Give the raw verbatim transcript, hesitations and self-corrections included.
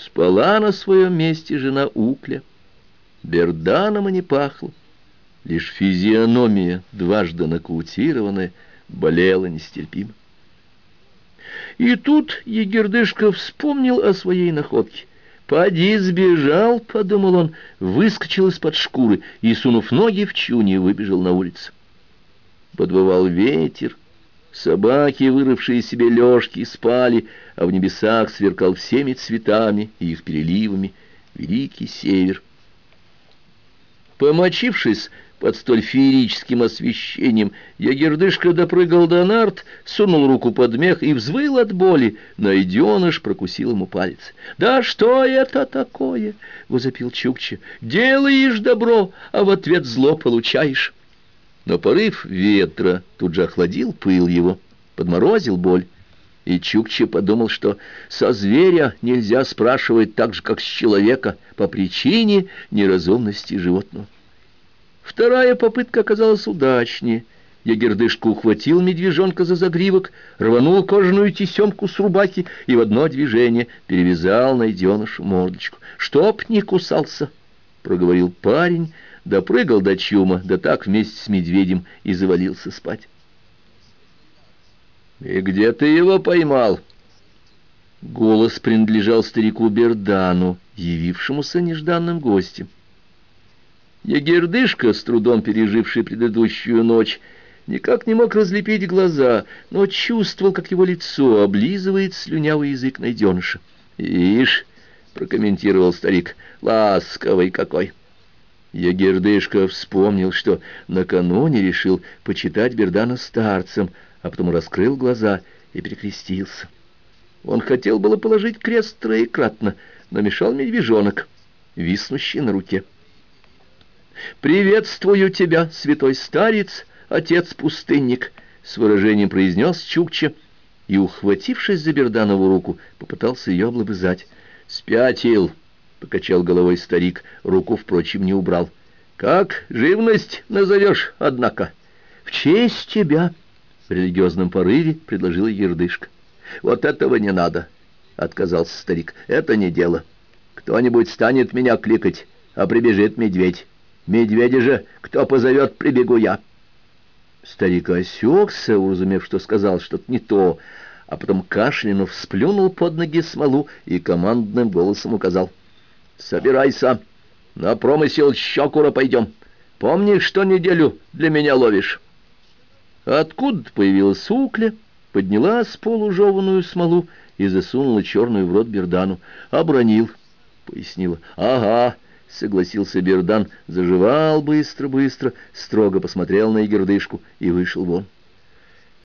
Спала на своем месте жена Укля. Берданом и не пахло. Лишь физиономия, дважды нокаутированная, болела нестерпимо. И тут Егердышка вспомнил о своей находке. «Поди сбежал», — подумал он, выскочил из-под шкуры и, сунув ноги в чуни, выбежал на улицу. Подвывал ветер, собаки, вырывшие себе лёжки, спали, а в небесах сверкал всеми цветами и их переливами великий север. Помочившись под столь феерическим освещением, Ягердышка допрыгал до нарт, сунул руку под мех и взвыл от боли. Найденыш прокусил ему палец. «Да что это такое?» — возопил Чукча. «Делаешь добро, а в ответ зло получаешь». Но порыв ветра тут же охладил пыл его, подморозил боль. И Чукча подумал, что со зверя нельзя спрашивать так же, как с человека, по причине неразумности животного. Вторая попытка оказалась удачнее. Ягердышка ухватил медвежонка за загривок, рванул кожаную тесемку с рубахи и в одно движение перевязал найденышу мордочку. «Чтоб не кусался!» — проговорил парень, допрыгал до чума, да так вместе с медведем и завалился спать. «И где ты его поймал?» Голос принадлежал старику Бердану, явившемуся нежданным гостем. Ягердышка, с трудом переживший предыдущую ночь, никак не мог разлепить глаза, но чувствовал, как его лицо облизывает слюнявый язык найденыша. «Ишь», — прокомментировал старик, — «ласковый какой». Ягердышка вспомнил, что накануне решил почитать Бердана старцем, а потом раскрыл глаза и перекрестился. Он хотел было положить крест троекратно, но мешал медвежонок, виснущий на руке. «Приветствую тебя, святой старец, отец-пустынник», — с выражением произнес Чукча и, ухватившись за Берданову руку, попытался ее облобызать. «Спятил», — покачал головой старик, руку, впрочем, не убрал. «Как живность назовешь, однако?» «В честь тебя», — в религиозном порыве предложил Ягердышка. «Вот этого не надо», — отказался старик. «Это не дело. Кто-нибудь станет меня кликать, а прибежит медведь. Медведя же кто позовет, прибегу я». Старик осекся, уразумев, что сказал что-то не то, а потом кашлянув сплюнул под ноги смолу и командным голосом указал: «Собирайся, на промысел щекура пойдем. Помнишь, что неделю для меня ловишь?» Откуда-то появилась Укля, подняла с полу жеваную смолу и засунула черную в рот Бердану. «Обронил», — пояснила. «Ага», — согласился Бердан, заживал быстро-быстро, строго посмотрел на Ягердышку и вышел вон.